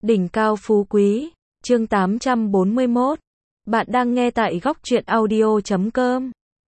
Đỉnh cao phú quý, chương 841. Bạn đang nghe tại góc truyện audio.com.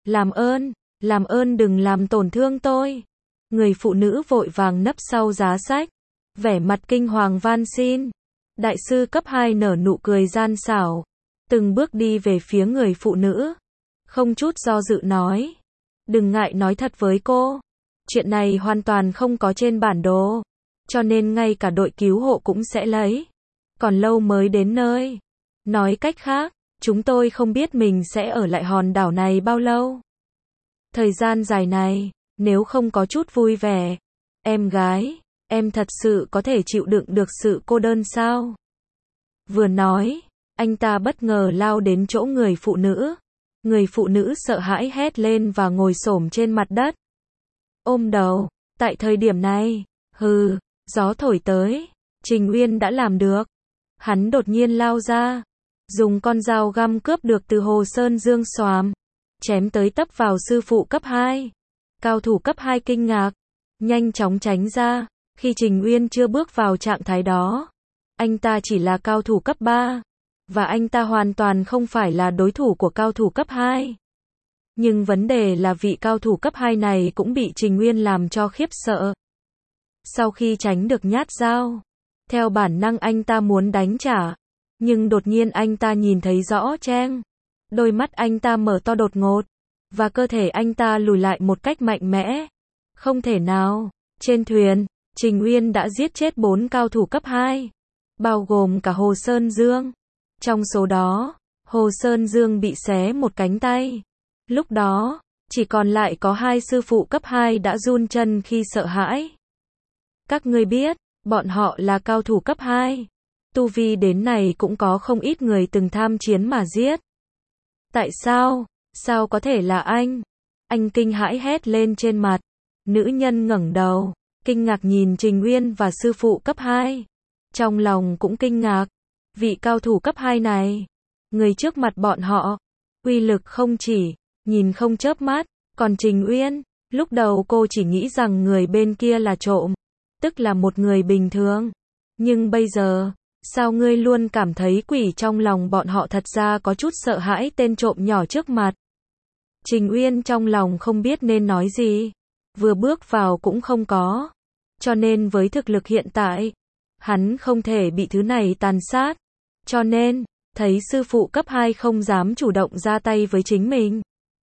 Làm ơn đừng làm tổn thương tôi. Người phụ nữ vội vàng nấp sau giá sách, vẻ mặt kinh hoàng van xin. Đại sư cấp 2 nở nụ cười gian xảo, từng bước đi về phía người phụ nữ, không chút do dự nói: đừng ngại nói thật với cô, chuyện này hoàn toàn không có trên bản đồ, cho nên ngay cả đội cứu hộ cũng sẽ lấy. Còn lâu mới đến nơi. Nói cách khác, chúng tôi không biết mình sẽ ở lại hòn đảo này bao lâu. Thời gian dài này, nếu không có chút vui vẻ, em gái, em thật sự có thể chịu đựng được sự cô đơn sao? Vừa nói, anh ta bất ngờ lao đến chỗ người phụ nữ. Người phụ nữ sợ hãi hét lên và ngồi xổm trên mặt đất, ôm đầu. Tại thời điểm này, gió thổi tới, Trình Uyên đã làm được. Hắn đột nhiên lao ra, dùng con dao găm cướp được từ Hồ Sơn Dương xoàm, chém tới tấp vào sư phụ cấp 2. Cao thủ cấp 2 kinh ngạc, nhanh chóng tránh ra. Khi Trình Uyên chưa bước vào trạng thái đó, anh ta chỉ là cao thủ cấp 3, và anh ta hoàn toàn không phải là đối thủ của cao thủ cấp 2. Nhưng vấn đề là vị cao thủ cấp 2 này cũng bị Trình Uyên làm cho khiếp sợ. Sau khi tránh được nhát dao, theo bản năng anh ta muốn đánh trả, nhưng đột nhiên anh ta nhìn thấy rõ chang. Đôi mắt anh ta mở to đột ngột, và cơ thể anh ta lùi lại một cách mạnh mẽ. Không thể nào. Trên thuyền, Trình Uyên đã giết chết 4 cao thủ cấp 2, bao gồm cả Hồ Sơn Dương. Trong số đó, Hồ Sơn Dương bị xé một cánh tay. Lúc đó, chỉ còn lại có 2 sư phụ cấp 2 đã run chân khi sợ hãi. Các ngươi biết, bọn họ là cao thủ cấp 2. Tu vi đến này cũng có không ít người từng tham chiến mà giết. Tại sao? Sao có thể là anh? Anh kinh hãi hét lên trên mặt. Nữ nhân ngẩng đầu, kinh ngạc nhìn Trình Uyên và sư phụ cấp 2. Trong lòng cũng kinh ngạc. Vị cao thủ cấp 2 này, người trước mặt bọn họ, uy lực không chỉ, nhìn không chớp mắt. Còn Trình Uyên, lúc đầu cô chỉ nghĩ rằng người bên kia là trộm, tức là một người bình thường. Nhưng bây giờ, sao ngươi luôn cảm thấy quỷ trong lòng bọn họ thật ra có chút sợ hãi tên trộm nhỏ trước mặt? Trình Uyên trong lòng không biết nên nói gì, vừa bước vào cũng không có. Cho nên với thực lực hiện tại, hắn không thể bị thứ này tàn sát. Cho nên, thấy sư phụ cấp 2 không dám chủ động ra tay với chính mình,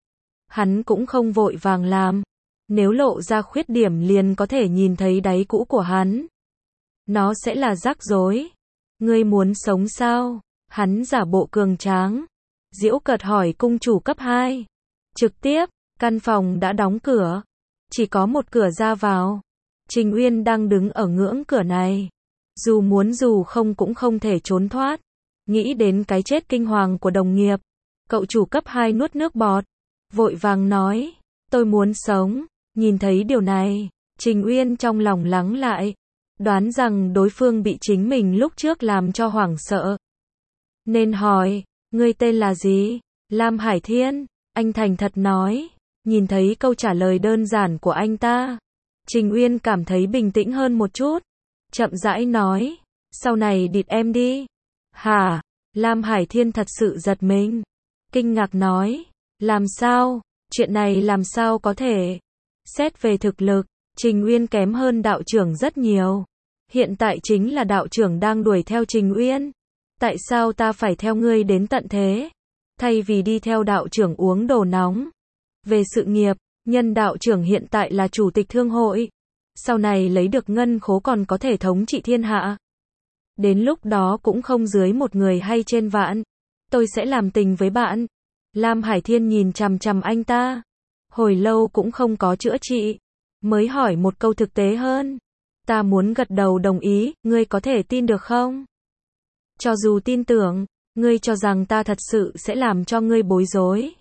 hắn cũng không vội vàng làm. Nếu lộ ra khuyết điểm liền có thể nhìn thấy đáy cũ của hắn, nó sẽ là rắc rối. Ngươi muốn sống sao? Hắn giả bộ cường tráng, giễu cợt hỏi cung chủ cấp 2. Trực tiếp, căn phòng đã đóng cửa, chỉ có một cửa ra vào. Trình Uyên đang đứng ở ngưỡng cửa này, dù muốn dù không cũng không thể trốn thoát. Nghĩ đến cái chết kinh hoàng của đồng nghiệp, cậu chủ cấp 2 nuốt nước bọt, vội vàng nói: tôi muốn sống. Nhìn thấy điều này, Trình Uyên trong lòng lắng lại, đoán rằng đối phương bị chính mình lúc trước làm cho hoảng sợ, nên hỏi: ngươi tên là gì? Lam Hải Thiên. Anh thành thật nói. Nhìn thấy câu trả lời đơn giản của anh ta, Trình Uyên cảm thấy bình tĩnh hơn một chút, chậm rãi nói: sau này địt em đi. Hả? Lam Hải Thiên thật sự giật mình, kinh ngạc nói: làm sao? Chuyện này làm sao có thể? Xét về thực lực, Trình Uyên kém hơn đạo trưởng rất nhiều. Hiện tại chính là đạo trưởng đang đuổi theo Trình Uyên. Tại sao ta phải theo ngươi đến tận thế, thay vì đi theo đạo trưởng uống đồ nóng? Về sự nghiệp, nhân đạo trưởng hiện tại là chủ tịch thương hội, sau này lấy được ngân khố còn có thể thống trị thiên hạ. Đến lúc đó cũng không dưới một người hay trên vạn. Tôi sẽ làm tình với bạn. Lam Hải Thiên nhìn chằm chằm anh ta, hồi lâu cũng không có chữa trị, mới hỏi một câu thực tế hơn. Ta muốn gật đầu đồng ý, ngươi có thể tin được không? Cho dù tin tưởng, ngươi cho rằng ta thật sự sẽ làm cho ngươi bối rối.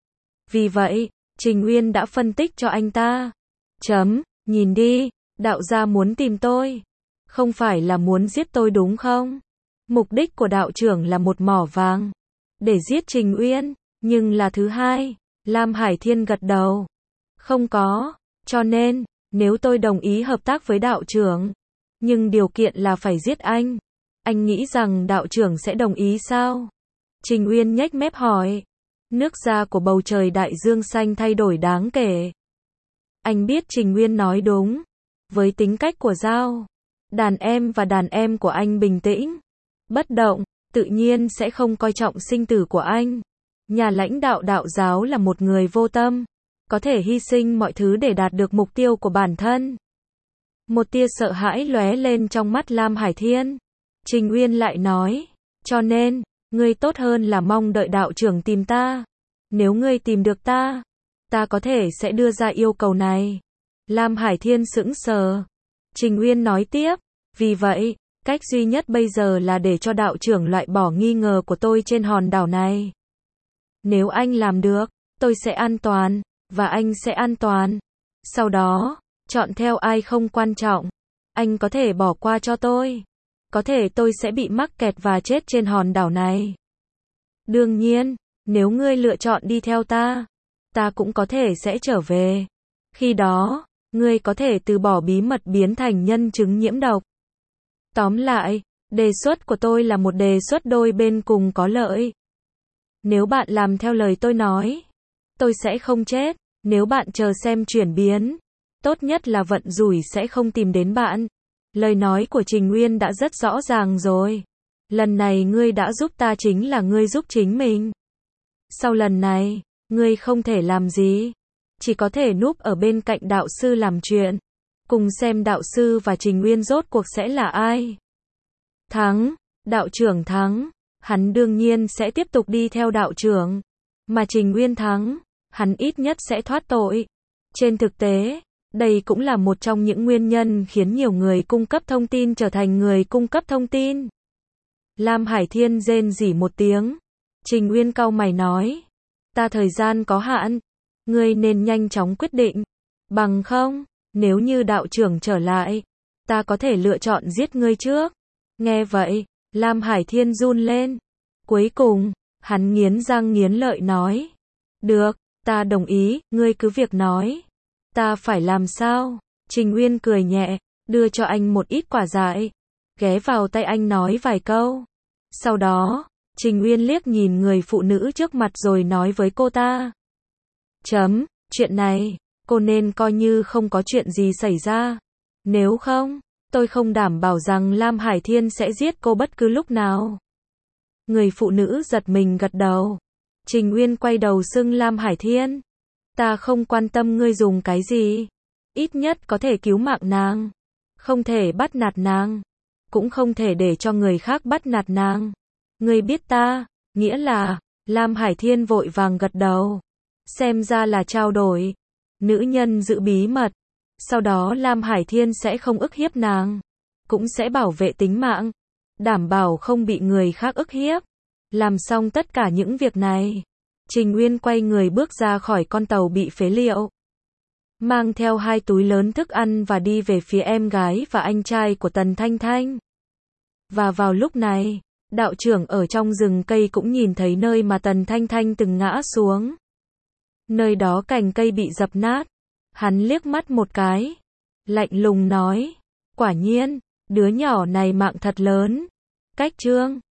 Vì vậy, Trình Uyên đã phân tích cho anh ta. Nhìn đi, đạo gia muốn tìm tôi, không phải là muốn giết tôi đúng không? Mục đích của đạo trưởng là một mỏ vàng, để giết Trình Uyên, nhưng là thứ hai. Lam Hải Thiên gật đầu. Không có, cho nên, nếu tôi đồng ý hợp tác với đạo trưởng, nhưng điều kiện là phải giết anh Anh nghĩ rằng đạo trưởng sẽ đồng ý sao? Trình Uyên nhếch mép hỏi. Nước da của bầu trời đại dương xanh thay đổi đáng kể. Anh biết Trình Uyên nói đúng. Với tính cách của Giao, đàn em của anh bình tĩnh, bất động, tự nhiên sẽ không coi trọng sinh tử của anh. Nhà lãnh đạo đạo giáo là một người vô tâm, có thể hy sinh mọi thứ để đạt được mục tiêu của bản thân. Một tia sợ hãi lóe lên trong mắt Lam Hải Thiên. Trình Uyên lại nói, cho nên, ngươi tốt hơn là mong đợi đạo trưởng tìm ta. Nếu ngươi tìm được ta có thể sẽ đưa ra yêu cầu này. Lam Hải Thiên sững sờ. Trình Uyên nói tiếp, vì vậy, cách duy nhất bây giờ là để cho đạo trưởng loại bỏ nghi ngờ của tôi trên hòn đảo này. Nếu anh làm được, tôi sẽ an toàn, và anh sẽ an toàn. Sau đó, chọn theo ai không quan trọng. Anh có thể bỏ qua cho tôi. Có thể tôi sẽ bị mắc kẹt và chết trên hòn đảo này. Đương nhiên, nếu ngươi lựa chọn đi theo ta cũng có thể sẽ trở về. Khi đó, ngươi có thể từ bỏ bí mật biến thành nhân chứng nhiễm độc. Tóm lại, đề xuất của tôi là một đề xuất đôi bên cùng có lợi. Nếu bạn làm theo lời tôi nói, tôi sẽ không chết. Nếu bạn chờ xem chuyển biến, tốt nhất là vận rủi sẽ không tìm đến bạn. Lời nói của Trình Uyên đã rất rõ ràng rồi. Lần này ngươi đã giúp ta chính là ngươi giúp chính mình. Sau lần này, ngươi không thể làm gì. Chỉ có thể núp ở bên cạnh đạo sư làm chuyện. Cùng xem đạo sư và Trình Uyên rốt cuộc sẽ là ai. Thắng, đạo trưởng thắng. Hắn đương nhiên sẽ tiếp tục đi theo đạo trưởng. Mà Trình Uyên thắng, hắn ít nhất sẽ thoát tội. Trên thực tế, đây cũng là một trong những nguyên nhân khiến nhiều người cung cấp thông tin trở thành người cung cấp thông tin. Lam Hải Thiên rên rỉ một tiếng. Trình Uyên cau mày nói, ta thời gian có hạn, ngươi nên nhanh chóng quyết định. Bằng không, nếu như đạo trưởng trở lại, ta có thể lựa chọn giết ngươi trước. Nghe vậy, Lam Hải Thiên run lên. Cuối cùng, hắn nghiến răng nghiến lợi nói, được, ta đồng ý, ngươi cứ việc nói. Ta phải làm sao? Trình Uyên cười nhẹ, đưa cho anh một ít quả dại, ghé vào tay anh nói vài câu. Sau đó, Trình Uyên liếc nhìn người phụ nữ trước mặt rồi nói với cô ta. Chuyện này, cô nên coi như không có chuyện gì xảy ra. Nếu không, tôi không đảm bảo rằng Lam Hải Thiên sẽ giết cô bất cứ lúc nào. Người phụ nữ giật mình gật đầu. Trình Uyên quay đầu xưng Lam Hải Thiên. Ta không quan tâm ngươi dùng cái gì. Ít nhất có thể cứu mạng nàng. Không thể bắt nạt nàng. Cũng không thể để cho người khác bắt nạt nàng. Ngươi biết ta, nghĩa là, Lam Hải Thiên vội vàng gật đầu. Xem ra là trao đổi. Nữ nhân giữ bí mật. Sau đó Lam Hải Thiên sẽ không ức hiếp nàng. Cũng sẽ bảo vệ tính mạng. Đảm bảo không bị người khác ức hiếp. Làm xong tất cả những việc này, Trình Uyên quay người bước ra khỏi con tàu bị phế liệu. Mang theo 2 túi lớn thức ăn và đi về phía em gái và anh trai của Tần Thanh Thanh. Và vào lúc này, đạo trưởng ở trong rừng cây cũng nhìn thấy nơi mà Tần Thanh Thanh từng ngã xuống. Nơi đó cành cây bị dập nát. Hắn liếc mắt một cái, lạnh lùng nói, quả nhiên, đứa nhỏ này mạng thật lớn. Cách chương